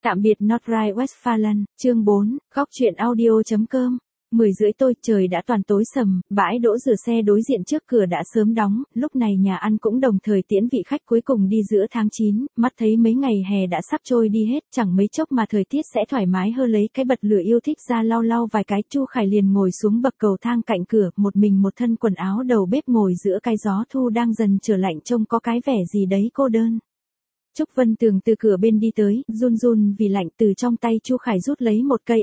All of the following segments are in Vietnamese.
Tạm biệt Nordrhein-Westfalen, chương 4, góc truyện audio.com. 10 rưỡi tôi, trời đã toàn tối sầm, bãi đỗ rửa xe đối diện trước cửa đã sớm đóng, lúc này nhà ăn cũng đồng thời tiễn vị khách cuối cùng đi giữa tháng 9, mắt thấy mấy ngày hè đã sắp trôi đi hết, chẳng mấy chốc mà thời tiết sẽ thoải mái hơn, lấy cái bật lửa yêu thích ra lau lau vài cái, Chu Khải liền ngồi xuống bậc cầu thang cạnh cửa, một mình một thân quần áo đầu bếp ngồi giữa cái gió thu đang dần trở lạnh, trông có cái vẻ gì đấy cô đơn. Trúc Vân Tường từ cửa bên đi tới, run run vì lạnh, từ trong tay Chu Khải rút lấy một cây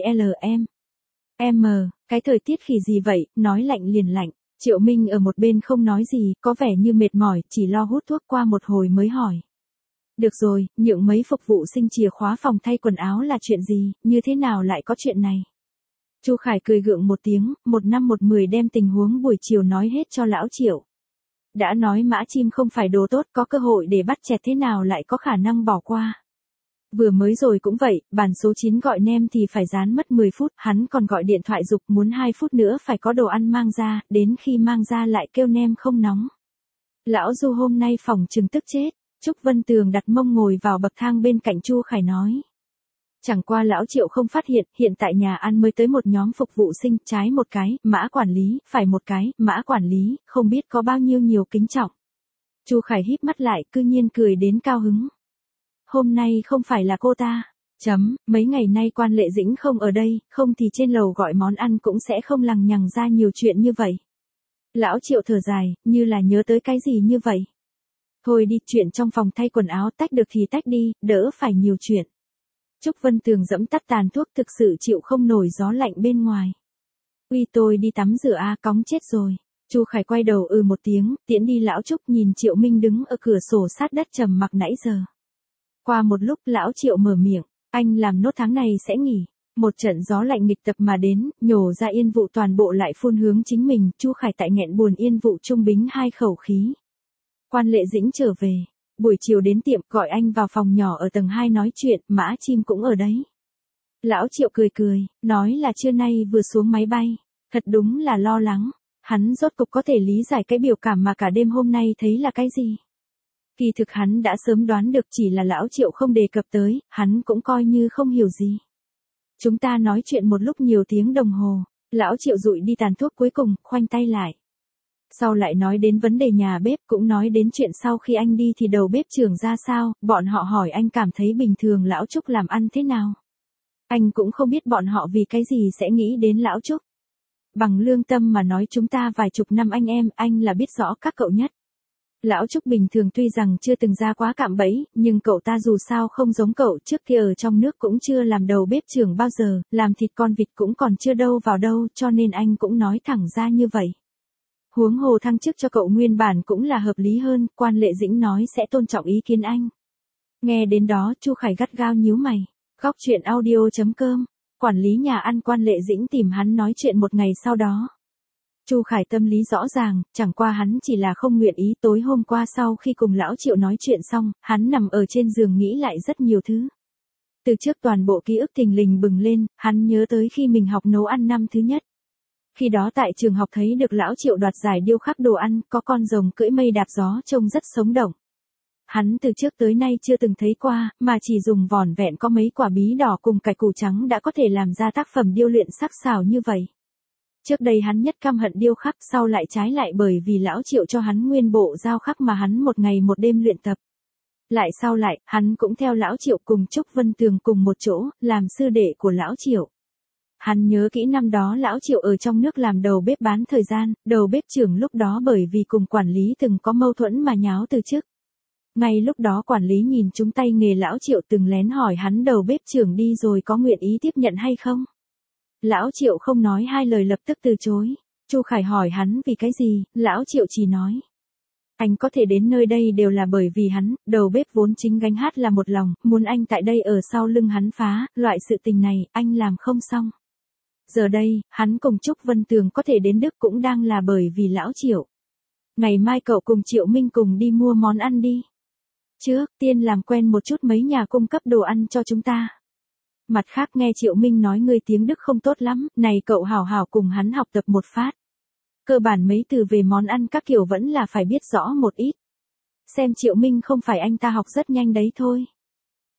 cái thời tiết khỉ gì vậy, nói lạnh liền lạnh. Triệu Minh ở một bên không nói gì, có vẻ như mệt mỏi, chỉ lo hút thuốc, qua một hồi mới hỏi. Được rồi, nhượng mấy phục vụ sinh chìa khóa phòng thay quần áo là chuyện gì, như thế nào lại có chuyện này? Chu Khải cười gượng một tiếng, 1/10 đem tình huống buổi chiều nói hết cho lão Triệu. Đã nói mã chim không phải đồ tốt, có cơ hội để bắt chẹt thế nào lại có khả năng bỏ qua. Vừa mới rồi cũng vậy, bàn số 9 gọi nem thì phải dán mất 10 phút, hắn còn gọi điện thoại giục muốn 2 phút nữa phải có đồ ăn mang ra, đến khi mang ra lại kêu nem không nóng. Lão Du hôm nay phòng chừng tức chết. Trúc Vân Tường đặt mông ngồi vào bậc thang bên cạnh Chu Khải nói. Chẳng qua lão Triệu không phát hiện tại nhà ăn mới tới một nhóm phục vụ sinh, trái một cái, mã quản lý, phải một cái, mã quản lý, không biết có bao nhiêu nhiều kính trọng. Chu Khải híp mắt lại, cư nhiên cười đến cao hứng. Hôm nay không phải là cô ta. Mấy ngày nay quan Lệ Dĩnh không ở đây, không thì trên lầu gọi món ăn cũng sẽ không lằng nhằng ra nhiều chuyện như vậy. Lão Triệu thở dài, như là nhớ tới cái gì như vậy. Thôi đi, chuyện trong phòng thay quần áo tách được thì tách đi, đỡ phải nhiều chuyện. Trúc Vân Tường dẫm tắt tàn thuốc, thực sự chịu không nổi gió lạnh bên ngoài. Uy, tôi đi tắm rửa cóng chết rồi. Chu Khải quay đầu một tiếng, tiễn đi lão Trúc, nhìn Triệu Minh đứng ở cửa sổ sát đất trầm mặc nãy giờ. Qua một lúc lão Triệu mở miệng, anh làm nốt tháng này sẽ nghỉ. Một trận gió lạnh nghịch tập mà đến, nhổ ra yên vụ toàn bộ lại phun hướng chính mình, Chu Khải tại nghẹn buồn yên vụ trung bính hai khẩu khí. Quan Lệ Dĩnh trở về, buổi chiều đến tiệm gọi anh vào phòng nhỏ ở tầng 2 nói chuyện, mã chim cũng ở đấy. Lão Triệu cười, nói là trưa nay vừa xuống máy bay, thật đúng là lo lắng, hắn rốt cục có thể lý giải cái biểu cảm mà cả đêm hôm nay thấy là cái gì. Kỳ thực hắn đã sớm đoán được, chỉ là lão Triệu không đề cập tới, hắn cũng coi như không hiểu gì. Chúng ta nói chuyện một lúc nhiều tiếng đồng hồ, lão Triệu dụi đi tàn thuốc cuối cùng, khoanh tay lại. Sau lại nói đến vấn đề nhà bếp, cũng nói đến chuyện sau khi anh đi thì đầu bếp trưởng ra sao, bọn họ hỏi anh cảm thấy bình thường lão Trúc làm ăn thế nào. Anh cũng không biết bọn họ vì cái gì sẽ nghĩ đến lão Trúc. Bằng lương tâm mà nói, chúng ta vài chục năm anh em, anh là biết rõ các cậu nhất. Lão Trúc bình thường tuy rằng chưa từng ra quá cạm bẫy, nhưng cậu ta dù sao không giống cậu, trước kia ở trong nước cũng chưa làm đầu bếp trưởng bao giờ, làm thịt con vịt cũng còn chưa đâu vào đâu, cho nên anh cũng nói thẳng ra như vậy. Huống hồ thăng chức cho cậu nguyên bản cũng là hợp lý hơn, quan Lệ Dĩnh nói sẽ tôn trọng ý kiến anh. Nghe đến đó, Chu Khải gắt gao nhíu mày. Góc truyện audio.com, quản lý nhà ăn quan Lệ Dĩnh tìm hắn nói chuyện một ngày sau đó. Chu Khải tâm lý rõ ràng, chẳng qua hắn chỉ là không nguyện ý. Tối hôm qua sau khi cùng lão Triệu nói chuyện xong, hắn nằm ở trên giường nghĩ lại rất nhiều thứ. Từ trước toàn bộ ký ức thình lình bừng lên, hắn nhớ tới khi mình học nấu ăn năm thứ nhất. Khi đó tại trường học thấy được lão Triệu đoạt giải điêu khắc đồ ăn, có con rồng cưỡi mây đạp gió trông rất sống động. Hắn từ trước tới nay chưa từng thấy qua, mà chỉ dùng vỏn vẹn có mấy quả bí đỏ cùng cải củ trắng đã có thể làm ra tác phẩm điêu luyện sắc sảo như vậy. Trước đây hắn nhất căm hận điêu khắc, sau lại trái lại bởi vì lão Triệu cho hắn nguyên bộ dao khắc mà hắn một ngày một đêm luyện tập. Lại sau lại, hắn cũng theo lão Triệu cùng Trúc Vân Tường cùng một chỗ, làm sư đệ của lão Triệu. Hắn nhớ kỹ năm đó lão Triệu ở trong nước làm đầu bếp bán thời gian, đầu bếp trưởng lúc đó bởi vì cùng quản lý từng có mâu thuẫn mà nháo từ chức. Ngay lúc đó quản lý nhìn chúng tay nghề lão Triệu từng lén hỏi hắn đầu bếp trưởng đi rồi có nguyện ý tiếp nhận hay không. Lão Triệu không nói hai lời lập tức từ chối. Chu Khải hỏi hắn vì cái gì, lão Triệu chỉ nói. Anh có thể đến nơi đây đều là bởi vì hắn, đầu bếp vốn chính gánh hát là một lòng, muốn anh tại đây ở sau lưng hắn phá, loại sự tình này, anh làm không xong. Giờ đây, hắn cùng Trúc Vân Tường có thể đến Đức cũng đang là bởi vì lão Triệu. Ngày mai cậu cùng Triệu Minh cùng đi mua món ăn đi. Trước tiên làm quen một chút mấy nhà cung cấp đồ ăn cho chúng ta. Mặt khác nghe Triệu Minh nói người tiếng Đức không tốt lắm, này cậu hảo hảo cùng hắn học tập một phát. Cơ bản mấy từ về món ăn các kiểu vẫn là phải biết rõ một ít. Xem Triệu Minh không phải anh ta học rất nhanh đấy thôi.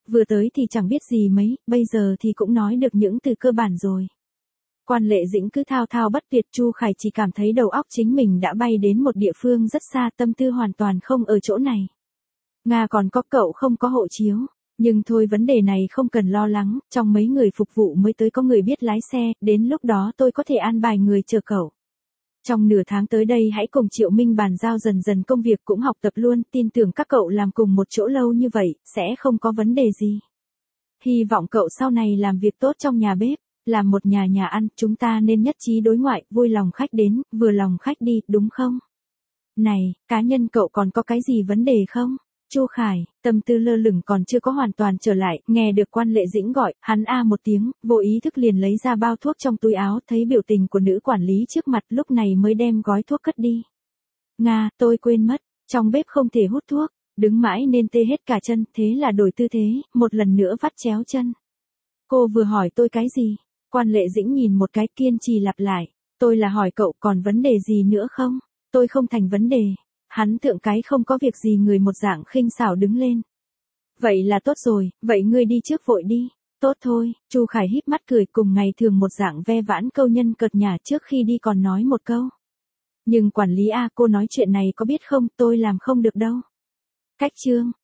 vừa tới thì chẳng biết gì mấy, bây giờ thì cũng nói được những từ cơ bản rồi. Quan Lệ Dĩnh cứ thao thao bất tuyệt, Chu Khải chỉ cảm thấy đầu óc chính mình đã bay đến một địa phương rất xa, tâm tư hoàn toàn không ở chỗ này. Nga còn có cậu không có hộ chiếu, nhưng thôi vấn đề này không cần lo lắng, trong mấy người phục vụ mới tới có người biết lái xe, đến lúc đó tôi có thể an bài người chờ cậu. Trong nửa tháng tới đây hãy cùng Triệu Minh bàn giao dần dần công việc cũng học tập luôn, tin tưởng các cậu làm cùng một chỗ lâu như vậy, sẽ không có vấn đề gì. Hy vọng cậu sau này làm việc tốt trong nhà bếp, làm một nhà ăn, chúng ta nên nhất trí đối ngoại, vui lòng khách đến, vừa lòng khách đi, đúng không? Này, cá nhân cậu còn có cái gì vấn đề không? Chu Khải, tâm tư lơ lửng còn chưa có hoàn toàn trở lại, nghe được Quan Lệ Dĩnh gọi, hắn a một tiếng, vô ý thức liền lấy ra bao thuốc trong túi áo, thấy biểu tình của nữ quản lý trước mặt, lúc này mới đem gói thuốc cất đi. Nga, tôi quên mất, trong bếp không thể hút thuốc, đứng mãi nên tê hết cả chân, thế là đổi tư thế, một lần nữa vắt chéo chân. Cô vừa hỏi tôi cái gì? Quan Lệ Dĩnh nhìn một cái, kiên trì lặp lại, tôi là hỏi cậu còn vấn đề gì nữa không? Tôi không thành vấn đề. Hắn thượng cái không có việc gì người một dạng khinh xảo đứng lên. Vậy là tốt rồi, vậy ngươi đi trước vội đi. Tốt thôi, Chu Khải híp mắt cười, cùng ngày thường một dạng ve vãn câu nhân cợt nhả, trước khi đi còn nói một câu. Nhưng quản lý a, cô nói chuyện này có biết không, tôi làm không được đâu. Cách chương.